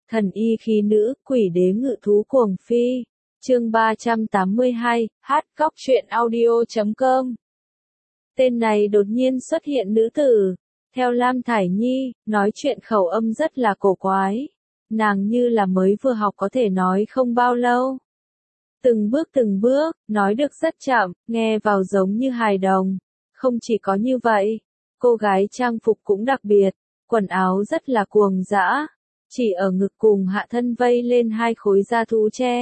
Thần y khí nữ, quỷ đế ngự thú cuồng phi. Chương 382, hát cóc truyện audio.com. Tên này đột nhiên xuất hiện nữ tử. Theo Lam Thải Nhi, nói chuyện khẩu âm rất là cổ quái. Nàng như là mới vừa học có thể nói không bao lâu. Từng bước, nói được rất chậm, nghe vào giống như hài đồng. Không chỉ có như vậy, cô gái trang phục cũng đặc biệt, quần áo rất là cuồng dã. Chỉ ở ngực cùng hạ thân vây lên hai khối da thú tre.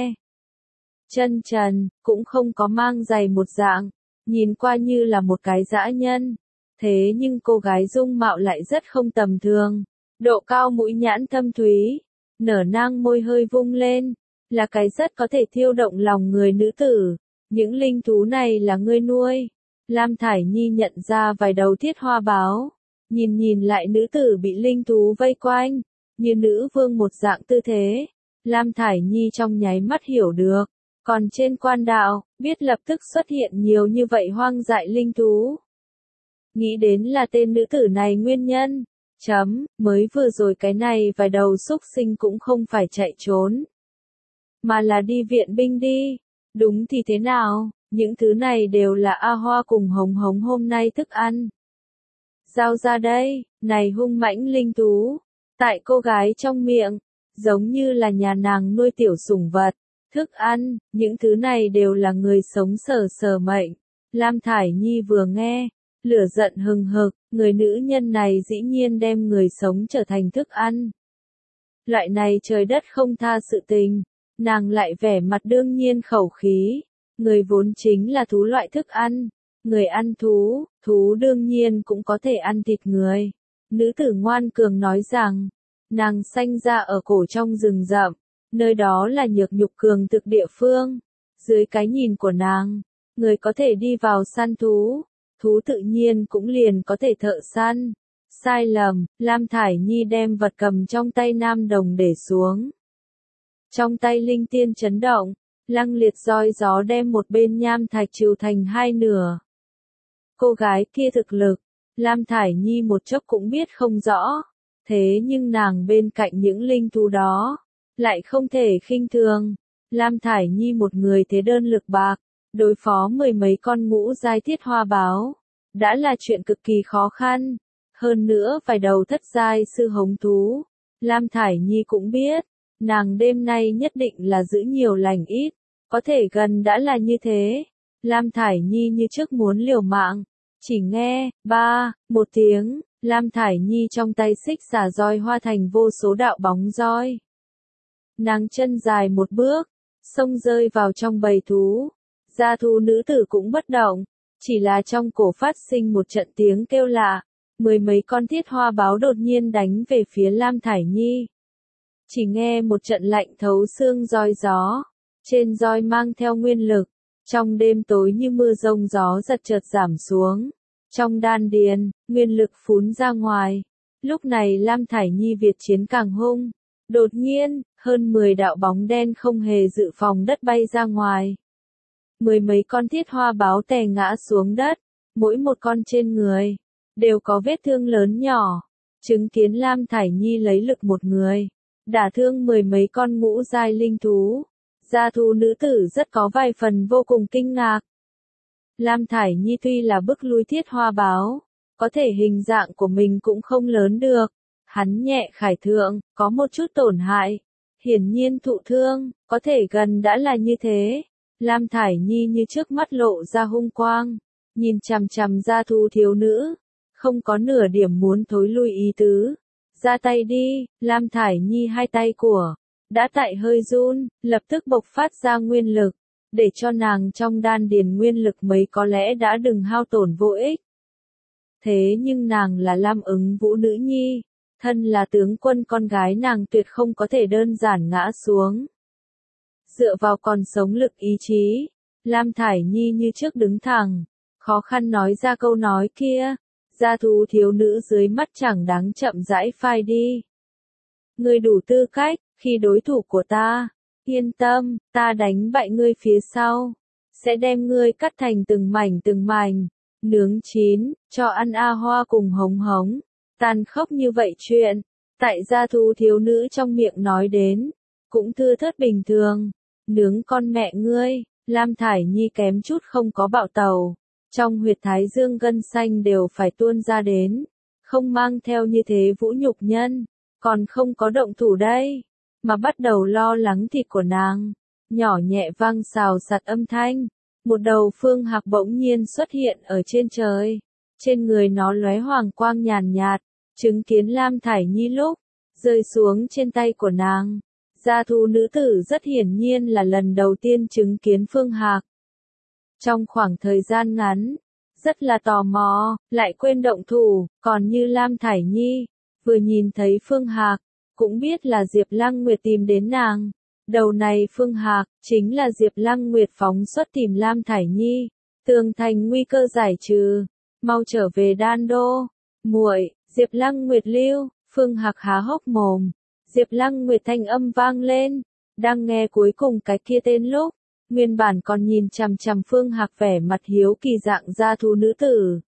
Chân trần, cũng không có mang giày một dạng, nhìn qua như là một cái dã nhân. Thế nhưng cô gái dung mạo lại rất không tầm thường. Độ cao mũi nhãn thâm thúy, nở nang môi hơi vung lên, là cái rất có thể thiêu động lòng người nữ tử. Những linh thú này là ngươi nuôi. Lam Thải Nhi nhận ra vài đầu thiết hoa báo. Nhìn lại nữ tử bị linh thú vây quanh, như nữ vương một dạng tư thế. Lam Thải Nhi trong nháy mắt hiểu được. Còn trên quan đạo, biết lập tức xuất hiện nhiều như vậy hoang dại linh thú. Nghĩ đến là tên nữ tử này nguyên nhân. Mới vừa rồi cái này vài đầu xúc sinh cũng không phải chạy trốn, mà là đi viện binh đi. Đúng thì thế nào, những thứ này đều là A Hoa cùng Hồng Hồng hôm nay thức ăn. Giao ra đây, này hung mãnh linh thú. Tại cô gái trong miệng, giống như là nhà nàng nuôi tiểu sủng vật. Thức ăn, những thứ này đều là người sống sờ mệnh. Lam Thải Nhi vừa nghe, lửa giận hừng hực, người nữ nhân này dĩ nhiên đem người sống trở thành thức ăn. Loại này trời đất không tha sự tình, nàng lại vẻ mặt đương nhiên khẩu khí. Người vốn chính là thú loại thức ăn, người ăn thú, thú đương nhiên cũng có thể ăn thịt người. Nữ tử ngoan cường nói rằng, nàng sanh ra ở cổ trong rừng rậm, nơi đó là nhược nhục cường thực địa phương. Dưới cái nhìn của nàng, người có thể đi vào săn thú, thú tự nhiên cũng liền có thể thợ săn. Sai lầm, Lam Thải Nhi đem vật cầm trong tay nam đồng để xuống. Trong tay linh tiên chấn động, lăng liệt roi gió đem một bên nham thạch trừ thành hai nửa. Cô gái kia thực lực, Lam Thải Nhi một chốc cũng biết không rõ. Thế nhưng nàng bên cạnh những linh thú đó, lại không thể khinh thường. Lam Thải Nhi một người thế đơn lực bạc, đối phó mười mấy con ngũ giai thiết hoa báo, đã là chuyện cực kỳ khó khăn. Hơn nữa vài đầu thất giai sư hống thú, Lam Thải Nhi cũng biết, nàng đêm nay nhất định là giữ nhiều lành ít, có thể gần đã là như thế. Lam Thải Nhi như trước muốn liều mạng, chỉ nghe, một tiếng, Lam Thải Nhi trong tay xích xả roi hoa thành vô số đạo bóng roi. Nàng chân dài một bước, xông rơi vào trong bầy thú. Gia thú nữ tử cũng bất động, chỉ là trong cổ phát sinh một trận tiếng kêu lạ. Mười mấy con thiết hoa báo đột nhiên đánh về phía Lam Thải Nhi. Chỉ nghe một trận lạnh thấu xương roi gió, trên roi mang theo nguyên lực, trong đêm tối như mưa rông gió giật chợt giảm xuống. Trong đan điền, nguyên lực phún ra ngoài. Lúc này Lam Thải Nhi Việt chiến càng hung. Đột nhiên, hơn 10 đạo bóng đen không hề dự phòng đất bay ra ngoài. Mười mấy con thiết hoa báo tè ngã xuống đất, mỗi một con trên người đều có vết thương lớn nhỏ. Chứng kiến Lam Thải Nhi lấy lực một người đả thương mười mấy con ngũ giai linh thú, gia thú nữ tử rất có vài phần vô cùng kinh ngạc. Lam Thải Nhi tuy là bức lui thiết hoa báo, có thể hình dạng của mình cũng không lớn được. Hắn nhẹ khải thượng, có một chút tổn hại, hiển nhiên thụ thương, có thể gần đã là như thế. Lam Thải Nhi như trước mắt lộ ra hung quang, nhìn chằm chằm gia thú thiếu nữ, không có nửa điểm muốn thối lui ý tứ. Ra tay đi, Lam Thải Nhi hai tay của, đã tại hơi run, lập tức bộc phát ra nguyên lực, để cho nàng trong đan điền nguyên lực mấy có lẽ đã đừng hao tổn vô ích. Thế nhưng nàng là Lam Ứng Vũ nữ nhi, thân là tướng quân con gái nàng tuyệt không có thể đơn giản ngã xuống. Dựa vào còn sống lực ý chí, Lam Thải Nhi như trước đứng thẳng, khó khăn nói ra câu nói kia. Gia thú thiếu nữ dưới mắt chẳng đáng chậm rãi phai đi. Ngươi đủ tư cách, khi đối thủ của ta. Yên tâm, ta đánh bại ngươi phía sau. Sẽ đem ngươi cắt thành từng mảnh, nướng chín, cho ăn A Hoa cùng Hống Hống. Tàn khốc như vậy chuyện, Tại gia thú thiếu nữ trong miệng nói đến, cũng thưa thớt bình thường. Nướng con mẹ ngươi, Lam Thải Nhi kém chút không có bạo tàu. Trong huyệt thái dương gân xanh đều phải tuôn ra đến. Không mang theo như thế vũ nhục nhân, còn không có động thủ đây, mà bắt đầu lo lắng thịt của nàng. Nhỏ nhẹ vang xào xạc âm thanh, một đầu phương hạc bỗng nhiên xuất hiện ở trên trời. Trên người nó lóe hoàng quang nhàn nhạt, chứng kiến Lam Thải Nhi lúc rơi xuống trên tay của nàng. Gia thú nữ tử rất hiển nhiên là lần đầu tiên chứng kiến phương hạc. Trong khoảng thời gian ngắn, rất là tò mò, lại quên động thủ, còn như Lam Thải Nhi, vừa nhìn thấy phương hạc, cũng biết là Diệp Lăng Nguyệt tìm đến nàng. Đầu này phương hạc, chính là Diệp Lăng Nguyệt phóng xuất tìm Lam Thải Nhi, tường thành nguy cơ giải trừ, mau trở về Đan Đô. Muội, Diệp Lăng Nguyệt lưu, phương hạc há hốc mồm. Diệp Lăng Nguyệt thanh âm vang lên, đang nghe cuối cùng cái kia tên lúc, nguyên bản còn nhìn chằm chằm phương hạc vẻ mặt hiếu kỳ dạng gia thú nữ tử.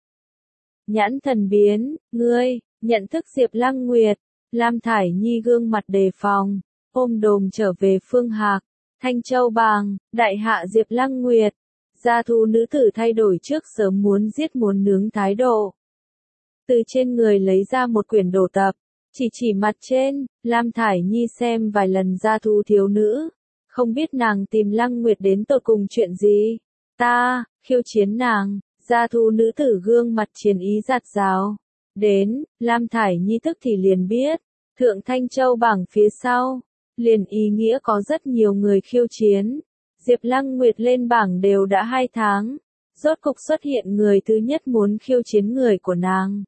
Nhãn thần biến, ngươi, nhận thức Diệp Lăng Nguyệt, Lam Thải Nhi gương mặt đề phòng, ôm đồm trở về phương hạc, Thanh Châu Bàng, đại hạ Diệp Lăng Nguyệt, gia thú nữ tử thay đổi trước sớm muốn giết muốn nướng thái độ. Từ trên người lấy ra một quyển đồ tập, chỉ mặt trên, Lam Thải Nhi xem vài lần gia thú thiếu nữ, không biết nàng tìm Lăng Nguyệt đến tột cùng chuyện gì. Ta, khiêu chiến nàng, gia thú nữ tử gương mặt chiến ý giạt rào. Đến, Lam Thải Nhi tức thì liền biết, Thượng Thanh Châu bảng phía sau, liền ý nghĩa có rất nhiều người khiêu chiến. Diệp Lăng Nguyệt lên bảng đều đã 2 tháng, rốt cục xuất hiện người thứ nhất muốn khiêu chiến người của nàng.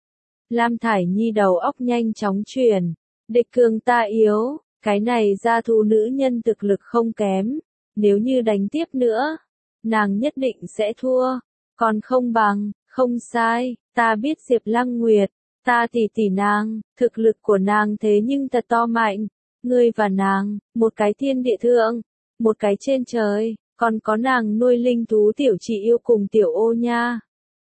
Lam Thải Nhi đầu óc nhanh chóng chuyển, địch cường ta yếu, cái này gia thú nữ nhân thực lực không kém, nếu như đánh tiếp nữa, nàng nhất định sẽ thua, còn không bằng, không sai, ta biết Diệp Lăng Nguyệt, ta tỷ nàng, thực lực của nàng thế nhưng thật to mạnh, ngươi và nàng, một cái thiên địa thượng, một cái trên trời, còn có nàng nuôi linh thú tiểu chị yêu cùng tiểu ô nha.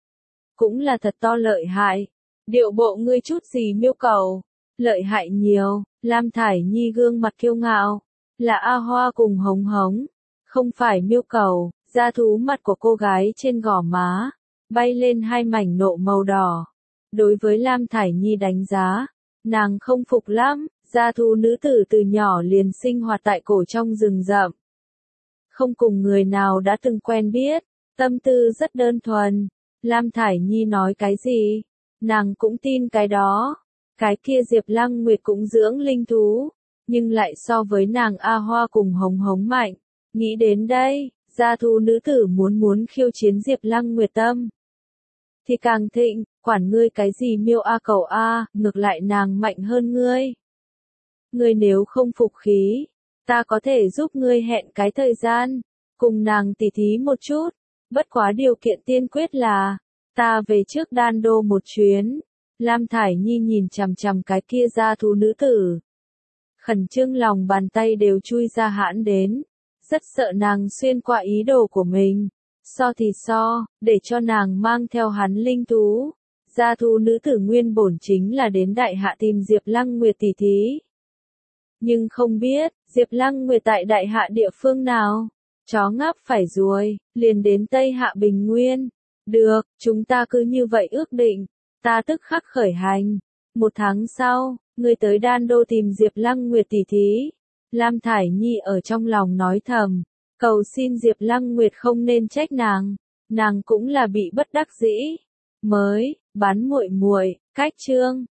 Cũng là thật to lợi hại. Điệu bộ ngươi chút gì miêu cầu, lợi hại nhiều, Lam Thải Nhi gương mặt kiêu ngạo, là A Hoa cùng Hống Hống, không phải miêu cầu, da thú mặt của cô gái trên gò má, bay lên 2 mảnh nộ màu đỏ. Đối với Lam Thải Nhi đánh giá, nàng không phục lắm, da thú nữ tử từ nhỏ liền sinh hoạt tại cổ trong rừng rậm. Không cùng người nào đã từng quen biết, tâm tư rất đơn thuần, Lam Thải Nhi nói cái gì? Nàng cũng tin cái đó. Cái kia Diệp Lăng Nguyệt cũng dưỡng linh thú, nhưng lại so với nàng A Hoa cùng Hống Hống mạnh. Nghĩ đến đây, gia thú nữ tử muốn khiêu chiến Diệp Lăng Nguyệt tâm. Thì càng thịnh, quản ngươi cái gì miêu A cầu A, ngược lại nàng mạnh hơn ngươi. Ngươi nếu không phục khí, ta có thể giúp ngươi hẹn cái thời gian, cùng nàng tỉ thí một chút, bất quá điều kiện tiên quyết là ta về trước Đan Đô một chuyến. Lam Thải Nhi nhìn chằm chằm cái kia gia thú nữ tử. Khẩn trương lòng bàn tay đều chui ra hãn đến. Rất sợ nàng xuyên qua ý đồ của mình. So thì so, để cho nàng mang theo hắn linh thú. Gia thú nữ tử nguyên bổn chính là đến đại hạ tìm Diệp Lăng Nguyệt tỷ thí. Nhưng không biết, Diệp Lăng Nguyệt tại đại hạ địa phương nào. Chó ngáp phải ruồi, liền đến Tây Hạ Bình Nguyên. Được, chúng ta cứ như vậy ước định. Ta tức khắc khởi hành. 1 tháng sau, ngươi tới Đan Đô tìm Diệp Lăng Nguyệt tỷ thí. Lam Thải Nhi ở trong lòng nói thầm, cầu xin Diệp Lăng Nguyệt không nên trách nàng cũng là bị bất đắc dĩ. Mới, bán muội muội, cách chương.